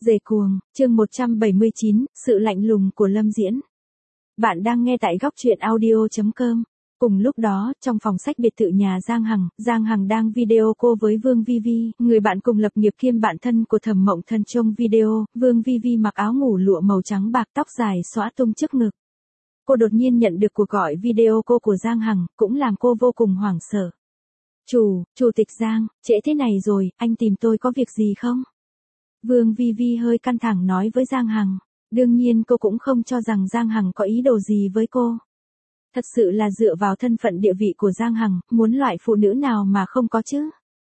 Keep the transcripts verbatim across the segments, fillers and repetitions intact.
Dề cuồng, chương một trăm bảy mươi chín, sự lạnh lùng của Lâm Diễn. Bạn đang nghe tại góc truyện audio chấm com. Cùng lúc đó, trong phòng sách biệt thự nhà Giang Hằng, Giang Hằng đang video call với Vương Vi Vi, người bạn cùng lập nghiệp kiêm bạn thân của Thẩm Mộng Thần. Trong video, Vương Vi Vi mặc áo ngủ lụa màu trắng bạc, tóc dài xõa tung trước ngực. Cô đột nhiên nhận được cuộc gọi video call của Giang Hằng, cũng làm cô vô cùng hoảng sợ. Chủ, Chủ tịch Giang, trễ thế này rồi, anh tìm tôi có việc gì không? Vương Vi Vi hơi căng thẳng nói với Giang Hằng. Đương nhiên cô cũng không cho rằng Giang Hằng có ý đồ gì với cô. Thật sự là dựa vào thân phận địa vị của Giang Hằng, muốn loại phụ nữ nào mà không có chứ.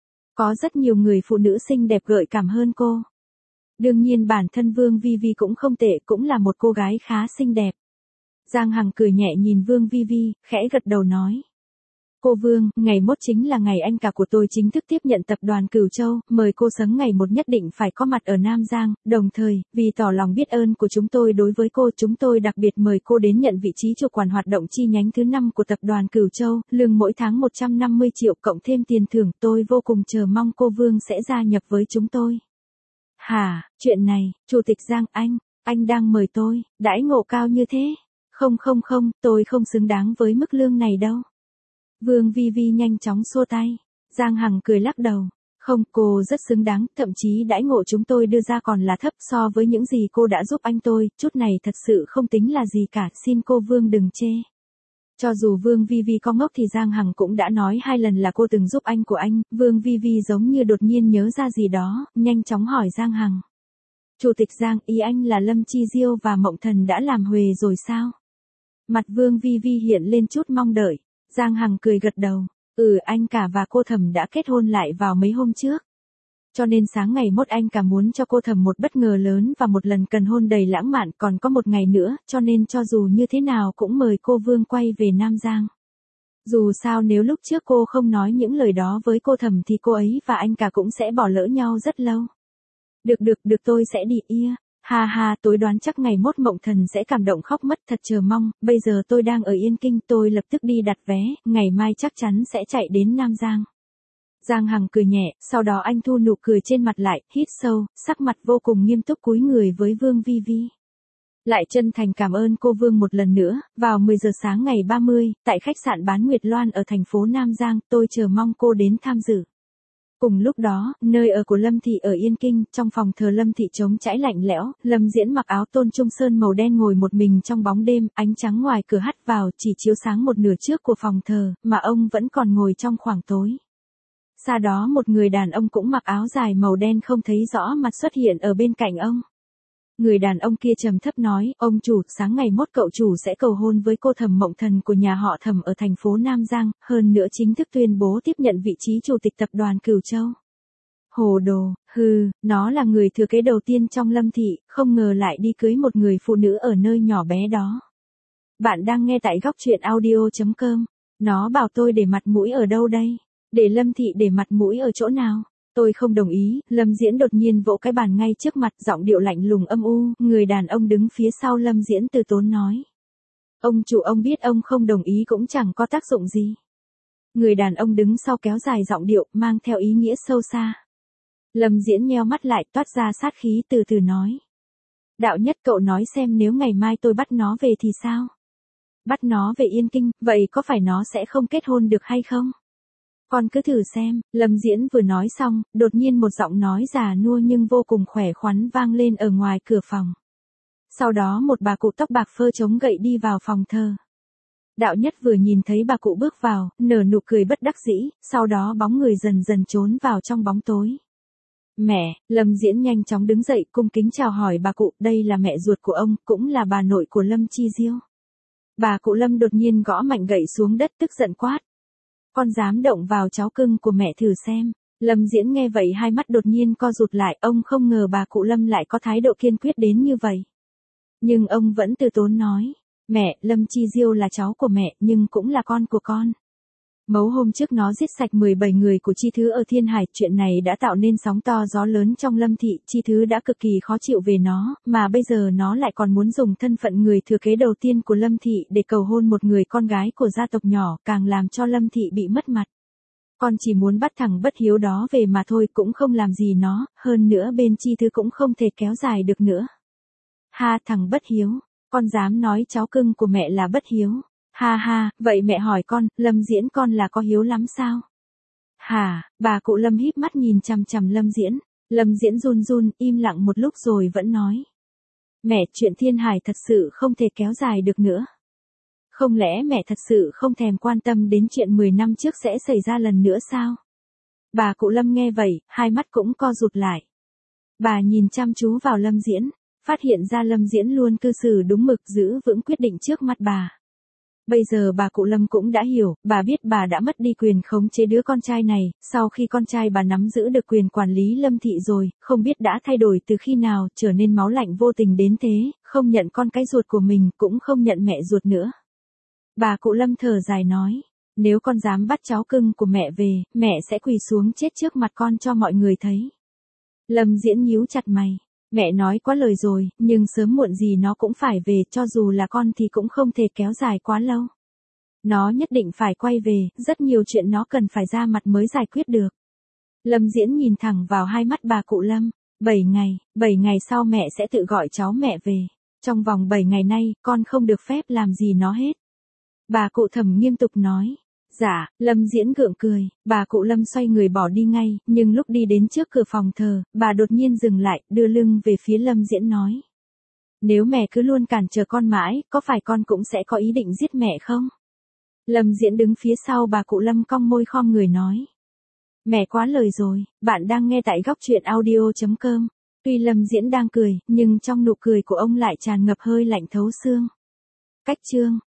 Có rất nhiều người phụ nữ xinh đẹp gợi cảm hơn cô. Đương nhiên bản thân Vương Vi Vi cũng không tệ, cũng là một cô gái khá xinh đẹp. Giang Hằng cười nhẹ nhìn Vương Vi Vi, khẽ gật đầu nói. Cô Vương, ngày mốt chính là ngày anh cả của tôi chính thức tiếp nhận tập đoàn Cửu Châu, mời cô sớm ngày một nhất định phải có mặt ở Nam Giang, đồng thời, vì tỏ lòng biết ơn của chúng tôi đối với cô, chúng tôi đặc biệt mời cô đến nhận vị trí chủ quản hoạt động chi nhánh thứ năm của tập đoàn Cửu Châu, lương mỗi tháng một trăm năm mươi triệu cộng thêm tiền thưởng, tôi vô cùng chờ mong cô Vương sẽ gia nhập với chúng tôi. Hả, chuyện này, Chủ tịch Giang anh, anh đang mời tôi, đãi ngộ cao như thế? Không không không, tôi không xứng đáng với mức lương này đâu. Vương Vi Vi nhanh chóng xua tay. Giang Hằng cười lắc đầu. Không, cô rất xứng đáng, thậm chí đãi ngộ chúng tôi đưa ra còn là thấp so với những gì cô đã giúp anh tôi, chút này thật sự không tính là gì cả, xin cô Vương đừng chê. Cho dù Vương Vi Vi có ngốc thì Giang Hằng cũng đã nói hai lần là cô từng giúp anh của anh, Vương Vi Vi giống như đột nhiên nhớ ra gì đó, nhanh chóng hỏi Giang Hằng. Chủ tịch Giang, ý anh là Lâm Chi Diêu và Mộng Thần đã làm huề rồi sao? Mặt Vương Vi Vi hiện lên chút mong đợi. Giang Hằng cười gật đầu, ừ anh cả và cô Thẩm đã kết hôn lại vào mấy hôm trước. Cho nên sáng ngày mốt anh cả muốn cho cô Thẩm một bất ngờ lớn và một lần cần hôn đầy lãng mạn, còn có một ngày nữa, cho nên cho dù như thế nào cũng mời cô Vương quay về Nam Giang. Dù sao nếu lúc trước cô không nói những lời đó với cô Thẩm thì cô ấy và anh cả cũng sẽ bỏ lỡ nhau rất lâu. Được được được tôi sẽ đi ia. Ha ha, tôi đoán chắc ngày mốt Mộng Thần sẽ cảm động khóc mất, thật chờ mong, bây giờ tôi đang ở Yên Kinh, tôi lập tức đi đặt vé, ngày mai chắc chắn sẽ chạy đến Nam Giang. Giang Hằng cười nhẹ, sau đó anh thu nụ cười trên mặt lại, hít sâu, sắc mặt vô cùng nghiêm túc cúi người với Vương Vi Vi. Lại chân thành cảm ơn cô Vương một lần nữa, vào mười giờ sáng ngày ba mươi, tại khách sạn Bán Nguyệt Loan ở thành phố Nam Giang, tôi chờ mong cô đến tham dự. Cùng lúc đó, nơi ở của Lâm Thị ở Yên Kinh, trong phòng thờ Lâm Thị trống trải lạnh lẽo, Lâm Diễn mặc áo tôn trung sơn màu đen ngồi một mình trong bóng đêm, ánh trắng ngoài cửa hắt vào chỉ chiếu sáng một nửa trước của phòng thờ, mà ông vẫn còn ngồi trong khoảng tối. Xa đó một người đàn ông cũng mặc áo dài màu đen không thấy rõ mặt xuất hiện ở bên cạnh ông. Người đàn ông kia trầm thấp nói, ông chủ, sáng ngày mốt cậu chủ sẽ cầu hôn với cô Thẩm Mộng Thần của nhà họ Thẩm ở thành phố Nam Giang, hơn nữa chính thức tuyên bố tiếp nhận vị trí chủ tịch tập đoàn Cửu Châu. Hồ đồ, hừ, nó là người thừa kế đầu tiên trong Lâm Thị, không ngờ lại đi cưới một người phụ nữ ở nơi nhỏ bé đó. Bạn đang nghe tại góc truyện audio chấm com. Nó bảo tôi để mặt mũi ở đâu đây? Để Lâm Thị để mặt mũi ở chỗ nào? Tôi không đồng ý, Lâm Diễn đột nhiên vỗ cái bàn ngay trước mặt, giọng điệu lạnh lùng âm u, người đàn ông đứng phía sau Lâm Diễn từ tốn nói. Ông chủ ông biết ông không đồng ý cũng chẳng có tác dụng gì. Người đàn ông đứng sau kéo dài giọng điệu, mang theo ý nghĩa sâu xa. Lâm Diễn nheo mắt lại, toát ra sát khí từ từ nói. Đạo Nhất cậu nói xem nếu ngày mai tôi bắt nó về thì sao? Bắt nó về Yên Kinh, vậy có phải nó sẽ không kết hôn được hay không? Con cứ thử xem, Lâm Diễn vừa nói xong, đột nhiên một giọng nói già nua nhưng vô cùng khỏe khoắn vang lên ở ngoài cửa phòng. Sau đó một bà cụ tóc bạc phơ chống gậy đi vào phòng thờ. Đạo Nhất vừa nhìn thấy bà cụ bước vào, nở nụ cười bất đắc dĩ, sau đó bóng người dần dần trốn vào trong bóng tối. Mẹ, Lâm Diễn nhanh chóng đứng dậy cung kính chào hỏi bà cụ, đây là mẹ ruột của ông, cũng là bà nội của Lâm Chi Diêu. Bà cụ Lâm đột nhiên gõ mạnh gậy xuống đất tức giận quát. Con dám động vào cháu cưng của mẹ thử xem. Lâm Diễn nghe vậy hai mắt đột nhiên co rụt lại, ông không ngờ bà cụ Lâm lại có thái độ kiên quyết đến như vậy. Nhưng ông vẫn từ tốn nói, mẹ, Lâm Chi Diêu là cháu của mẹ, nhưng cũng là con của con. Mấu hôm trước nó giết sạch mười bảy người của Chi Thứ ở Thiên Hải, chuyện này đã tạo nên sóng to gió lớn trong Lâm Thị, Chi Thứ đã cực kỳ khó chịu về nó, mà bây giờ nó lại còn muốn dùng thân phận người thừa kế đầu tiên của Lâm Thị để cầu hôn một người con gái của gia tộc nhỏ, càng làm cho Lâm Thị bị mất mặt. Con chỉ muốn bắt thằng bất hiếu đó về mà thôi, cũng không làm gì nó, hơn nữa bên Chi Thư cũng không thể kéo dài được nữa. Ha, thằng bất hiếu, con dám nói cháu cưng của mẹ là bất hiếu. Ha ha, vậy mẹ hỏi con, Lâm Diễn con là có hiếu lắm sao? Hả, bà cụ Lâm híp mắt nhìn chằm chằm Lâm Diễn. Lâm Diễn run run, im lặng một lúc rồi vẫn nói. Mẹ, chuyện Thiên Hải thật sự không thể kéo dài được nữa. Không lẽ mẹ thật sự không thèm quan tâm đến chuyện mười năm trước sẽ xảy ra lần nữa sao? Bà cụ Lâm nghe vậy, hai mắt cũng co rụt lại. Bà nhìn chăm chú vào Lâm Diễn, phát hiện ra Lâm Diễn luôn cư xử đúng mực, giữ vững quyết định trước mặt bà. Bây giờ bà cụ Lâm cũng đã hiểu, bà biết bà đã mất đi quyền khống chế đứa con trai này, sau khi con trai bà nắm giữ được quyền quản lý Lâm thị rồi, không biết đã thay đổi từ khi nào, trở nên máu lạnh vô tình đến thế, không nhận con cái ruột của mình, cũng không nhận mẹ ruột nữa. Bà cụ Lâm thở dài nói, nếu con dám bắt cháu cưng của mẹ về, mẹ sẽ quỳ xuống chết trước mặt con cho mọi người thấy. Lâm Diễn nhíu chặt mày. Mẹ nói quá lời rồi, nhưng sớm muộn gì nó cũng phải về, cho dù là con thì cũng không thể kéo dài quá lâu. Nó nhất định phải quay về, rất nhiều chuyện nó cần phải ra mặt mới giải quyết được. Lâm Diễn nhìn thẳng vào hai mắt bà cụ Lâm. Bảy ngày, bảy ngày sau mẹ sẽ tự gọi cháu mẹ về. Trong vòng bảy ngày nay, con không được phép làm gì nó hết. Bà cụ Thẩm nghiêm túc nói. Dạ, Lâm Diễn gượng cười, bà cụ Lâm xoay người bỏ đi ngay, nhưng lúc đi đến trước cửa phòng thờ, bà đột nhiên dừng lại, đưa lưng về phía Lâm Diễn nói. Nếu mẹ cứ luôn cản trở con mãi, có phải con cũng sẽ có ý định giết mẹ không? Lâm Diễn đứng phía sau bà cụ Lâm cong môi khom người nói. Mẹ quá lời rồi, bạn đang nghe tại góc truyện audio chấm com. Tuy Lâm Diễn đang cười, nhưng trong nụ cười của ông lại tràn ngập hơi lạnh thấu xương. Cách chương